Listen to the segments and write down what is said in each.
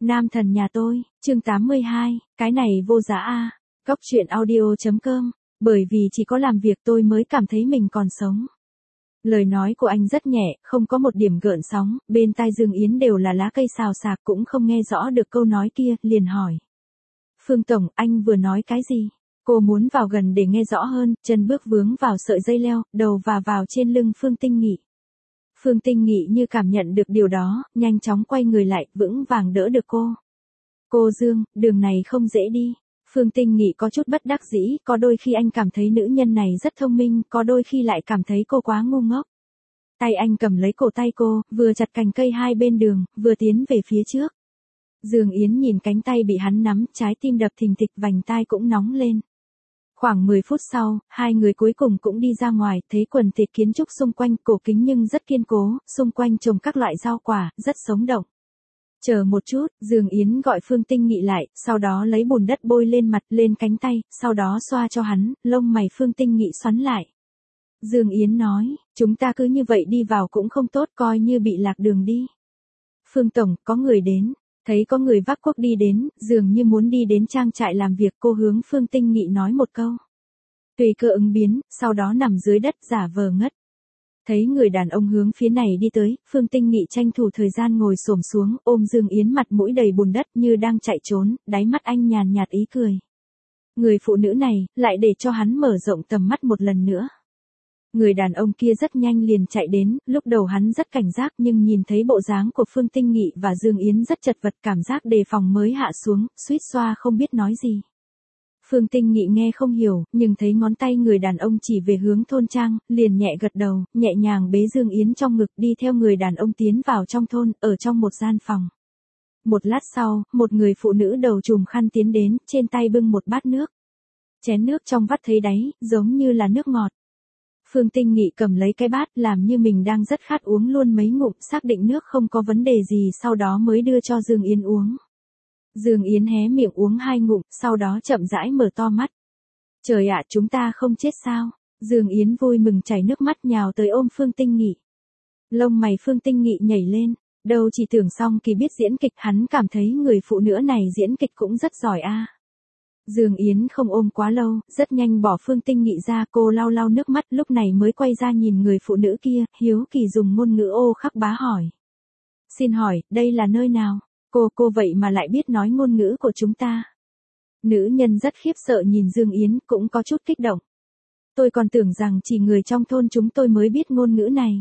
Nam thần nhà tôi, chương 82, cái này vô giá a. Cóc truyện audio.com, bởi vì chỉ có làm việc tôi mới cảm thấy mình còn sống. Lời nói của anh rất nhẹ, không có một điểm gợn sóng, bên tai Dương Yến đều là lá cây xào xạc, cũng không nghe rõ được câu nói kia, liền hỏi. Phương Tổng, anh vừa nói cái gì? Cô muốn vào gần để nghe rõ hơn, chân bước vướng vào sợi dây leo, đầu vào trên lưng Phương Tinh Nghị. Phương Tinh Nghị như cảm nhận được điều đó, nhanh chóng quay người lại, vững vàng đỡ được cô. Cô Dương, đường này không dễ đi. Phương Tinh Nghị có chút bất đắc dĩ, có đôi khi anh cảm thấy nữ nhân này rất thông minh, có đôi khi lại cảm thấy cô quá ngu ngốc. Tay anh cầm lấy cổ tay cô, vừa chặt cành cây hai bên đường, vừa tiến về phía trước. Dương Yến nhìn cánh tay bị hắn nắm, trái tim đập thình thịch, vành tai cũng nóng lên. Khoảng 10 phút sau, hai người cuối cùng cũng đi ra ngoài, thấy quần thể kiến trúc xung quanh, cổ kính nhưng rất kiên cố, xung quanh trồng các loại rau quả, rất sống động. Chờ một chút, Dương Yến gọi Phương Tinh Nghị lại, sau đó lấy bùn đất bôi lên mặt, lên cánh tay, sau đó xoa cho hắn, lông mày Phương Tinh Nghị xoắn lại. Dương Yến nói, chúng ta cứ như vậy đi vào cũng không tốt, coi như bị lạc đường đi. Phương Tổng, có người đến. Thấy có người vác cuốc đi đến, dường như muốn đi đến trang trại làm việc, cô hướng Phương Tinh Nghị nói một câu. Tùy cơ ứng biến, sau đó nằm dưới đất giả vờ ngất. Thấy người đàn ông hướng phía này đi tới, Phương Tinh Nghị tranh thủ thời gian ngồi xổm xuống, ôm Dương Yến mặt mũi đầy bùn đất như đang chạy trốn, đáy mắt anh nhàn nhạt ý cười. Người phụ nữ này, lại để cho hắn mở rộng tầm mắt một lần nữa. Người đàn ông kia rất nhanh liền chạy đến, lúc đầu hắn rất cảnh giác nhưng nhìn thấy bộ dáng của Phương Tinh Nghị và Dương Yến rất chật vật, cảm giác đề phòng mới hạ xuống, suýt xoa không biết nói gì. Phương Tinh Nghị nghe không hiểu, nhưng thấy ngón tay người đàn ông chỉ về hướng thôn trang, liền nhẹ gật đầu, nhẹ nhàng bế Dương Yến trong ngực đi theo người đàn ông tiến vào trong thôn, ở trong một gian phòng. Một lát sau, một người phụ nữ đầu trùm khăn tiến đến, trên tay bưng một bát nước. Chén nước trong vắt thấy đáy, giống như là nước ngọt. Phương Tinh Nghị cầm lấy cái bát, làm như mình đang rất khát, uống luôn mấy ngụm, xác định nước không có vấn đề gì, sau đó mới đưa cho Dương Yến uống. Dương Yến hé miệng uống 2 ngụm, sau đó chậm rãi mở to mắt. Trời ạ, chúng ta không chết sao? Dương Yến vui mừng chảy nước mắt nhào tới ôm Phương Tinh Nghị. Lông mày Phương Tinh Nghị nhảy lên, đâu chỉ tưởng Song Kỳ biết diễn kịch, hắn cảm thấy người phụ nữ này diễn kịch cũng rất giỏi a. Dương Yến không ôm quá lâu, rất nhanh bỏ Phương Tinh Nghị ra, cô lau lau nước mắt, lúc này mới quay ra nhìn người phụ nữ kia, hiếu kỳ dùng ngôn ngữ Ô Khắc Bá hỏi. Xin hỏi, đây là nơi nào? Cô vậy mà lại biết nói ngôn ngữ của chúng ta. Nữ nhân rất khiếp sợ nhìn Dương Yến, cũng có chút kích động. Tôi còn tưởng rằng chỉ người trong thôn chúng tôi mới biết ngôn ngữ này.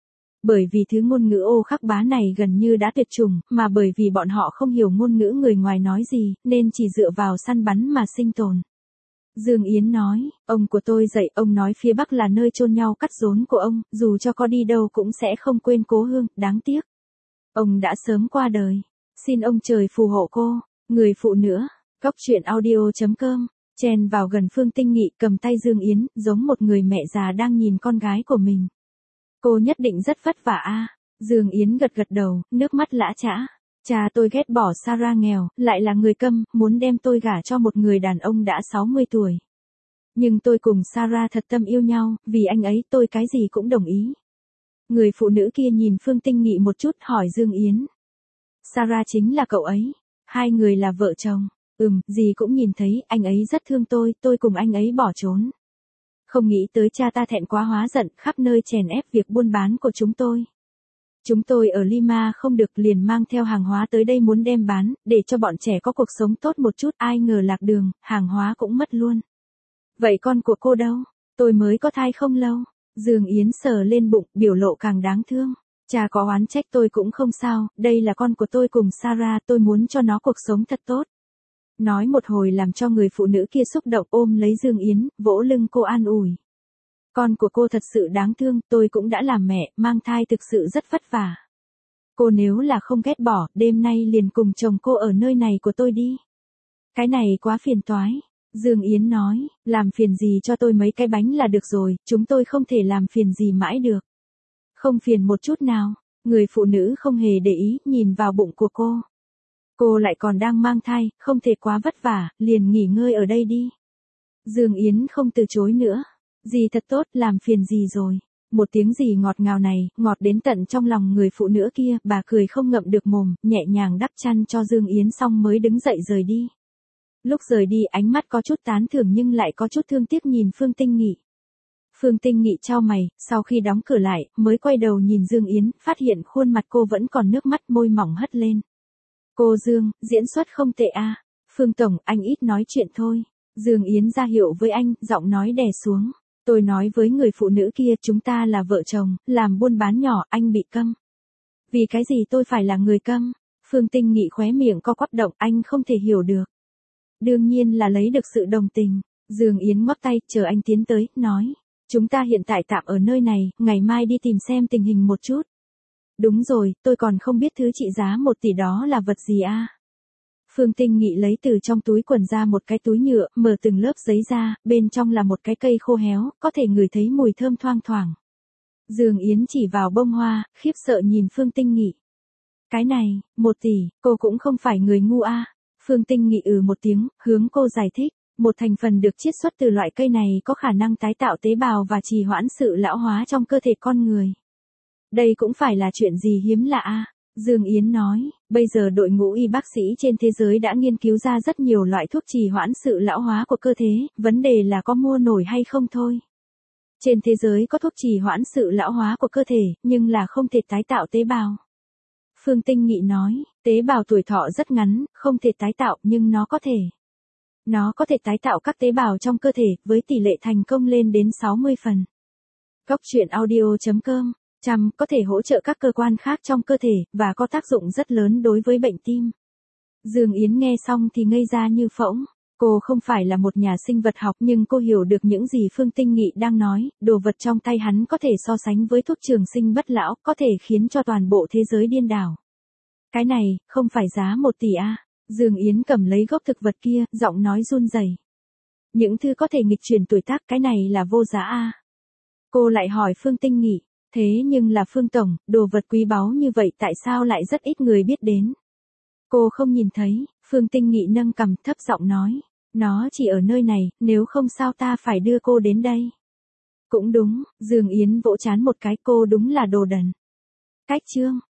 Bởi vì thứ ngôn ngữ Ô Khắc Bá này gần như đã tuyệt chủng, mà bởi vì bọn họ không hiểu ngôn ngữ người ngoài nói gì, nên chỉ dựa vào săn bắn mà sinh tồn. Dương Yến nói, ông của tôi dạy, ông nói phía Bắc là nơi chôn nhau cắt rốn của ông, dù cho có đi đâu cũng sẽ không quên cố hương, đáng tiếc. Ông đã sớm qua đời. Xin ông trời phù hộ cô. Người phụ nữ, cóc truyện audio.com, chen vào gần Phương Tinh Nghị, cầm tay Dương Yến, giống một người mẹ già đang nhìn con gái của mình. Cô nhất định rất vất vả a. Dương Yến gật gật đầu, nước mắt lã chã. Cha tôi ghét bỏ Sarah nghèo, lại là người câm, muốn đem tôi gả cho một người đàn ông đã 60 tuổi. Nhưng tôi cùng Sarah thật tâm yêu nhau, vì anh ấy tôi cái gì cũng đồng ý. Người phụ nữ kia nhìn Phương Tinh Nghị một chút, hỏi Dương Yến. Sarah chính là cậu ấy. Hai người là vợ chồng. Dì cũng nhìn thấy, anh ấy rất thương tôi cùng anh ấy bỏ trốn. Không nghĩ tới cha ta thẹn quá hóa giận, khắp nơi chèn ép việc buôn bán của chúng tôi. Chúng tôi ở Lima không được, liền mang theo hàng hóa tới đây muốn đem bán, để cho bọn trẻ có cuộc sống tốt một chút, ai ngờ lạc đường, hàng hóa cũng mất luôn. Vậy con của cô đâu? Tôi mới có thai không lâu. Dương Yến sờ lên bụng, biểu lộ càng đáng thương. Cha có oán trách tôi cũng không sao, đây là con của tôi cùng Sarah, tôi muốn cho nó cuộc sống thật tốt. Nói một hồi làm cho người phụ nữ kia xúc động, ôm lấy Dương Yến, vỗ lưng cô an ủi. Con của cô thật sự đáng thương, tôi cũng đã làm mẹ, mang thai thực sự rất vất vả. Cô nếu là không ghét bỏ, đêm nay liền cùng chồng cô ở nơi này của tôi đi. Cái này quá phiền toái. Dương Yến nói, làm phiền gì cho tôi mấy cái bánh là được rồi, chúng tôi không thể làm phiền gì mãi được. Không phiền một chút nào. Người phụ nữ không hề để ý, nhìn vào bụng của cô. Cô lại còn đang mang thai, không thể quá vất vả, liền nghỉ ngơi ở đây đi. Dương Yến không từ chối nữa. Dì thật tốt, làm phiền gì rồi. một tiếng gì ngọt ngào này, ngọt đến tận trong lòng người phụ nữ kia, bà cười không ngậm được mồm, nhẹ nhàng đắp chăn cho Dương Yến xong mới đứng dậy rời đi. Lúc rời đi ánh mắt có chút tán thưởng nhưng lại có chút thương tiếc nhìn Phương Tinh Nghị. Phương Tinh Nghị chau mày, sau khi đóng cửa lại, mới quay đầu nhìn Dương Yến, phát hiện khuôn mặt cô vẫn còn nước mắt, môi mỏng hất lên. Cô Dương, diễn xuất không tệ a. Phương Tổng, anh ít nói chuyện thôi. Dương Yến ra hiệu với anh, giọng nói đè xuống. Tôi nói với người phụ nữ kia chúng ta là vợ chồng, làm buôn bán nhỏ, anh bị câm. Vì cái gì tôi phải là người câm? Phương Tinh Nghị khóe miệng co quắp động, anh không thể hiểu được. Đương nhiên là lấy được sự đồng tình. Dương Yến ngoắc tay, chờ anh tiến tới, nói. Chúng ta hiện tại tạm ở nơi này, ngày mai đi tìm xem tình hình một chút. Đúng rồi, tôi còn không biết thứ trị giá 1 tỷ đó là vật gì a. Phương Tinh Nghị lấy từ trong túi quần ra một cái túi nhựa, mở từng lớp giấy ra, bên trong là một cái cây khô héo, có thể ngửi thấy mùi thơm thoang thoảng. Dương Yến chỉ vào bông hoa, khiếp sợ nhìn Phương Tinh Nghị. Cái này, 1 tỷ, cô cũng không phải người ngu a. Phương Tinh Nghị một tiếng, hướng cô giải thích. Một thành phần được chiết xuất từ loại cây này có khả năng tái tạo tế bào và trì hoãn sự lão hóa trong cơ thể con người. Đây cũng phải là chuyện gì hiếm lạ a. Dương Yến nói, bây giờ đội ngũ y bác sĩ trên thế giới đã nghiên cứu ra rất nhiều loại thuốc trì hoãn sự lão hóa của cơ thể, vấn đề là có mua nổi hay không thôi. Trên thế giới có thuốc trì hoãn sự lão hóa của cơ thể, nhưng là không thể tái tạo tế bào. Phương Tinh Nghị nói, tế bào tuổi thọ rất ngắn, không thể tái tạo nhưng nó có thể. Nó có thể tái tạo các tế bào trong cơ thể, với tỷ lệ thành công lên đến 60 phần. Góc truyện audio.com có thể hỗ trợ các cơ quan khác trong cơ thể, và có tác dụng rất lớn đối với bệnh tim. Dương Yến nghe xong thì ngây ra như phỗng. Cô không phải là một nhà sinh vật học nhưng cô hiểu được những gì Phương Tinh Nghị đang nói, đồ vật trong tay hắn có thể so sánh với thuốc trường sinh bất lão, có thể khiến cho toàn bộ thế giới điên đảo. Cái này, không phải giá 1 tỷ a. Dương Yến cầm lấy gốc thực vật kia, giọng nói run rẩy. Những thứ có thể nghịch chuyển tuổi tác, cái này là vô giá a. Cô lại hỏi Phương Tinh Nghị, thế nhưng là Phương Tổng, đồ vật quý báu như vậy tại sao lại rất ít người biết đến? Cô không nhìn thấy, Phương Tinh Nghị nâng cằm thấp giọng nói, nó chỉ ở nơi này, nếu không sao ta phải đưa cô đến đây. Cũng đúng, Dương Yến vỗ trán một cái, cô đúng là đồ đần. Cách chương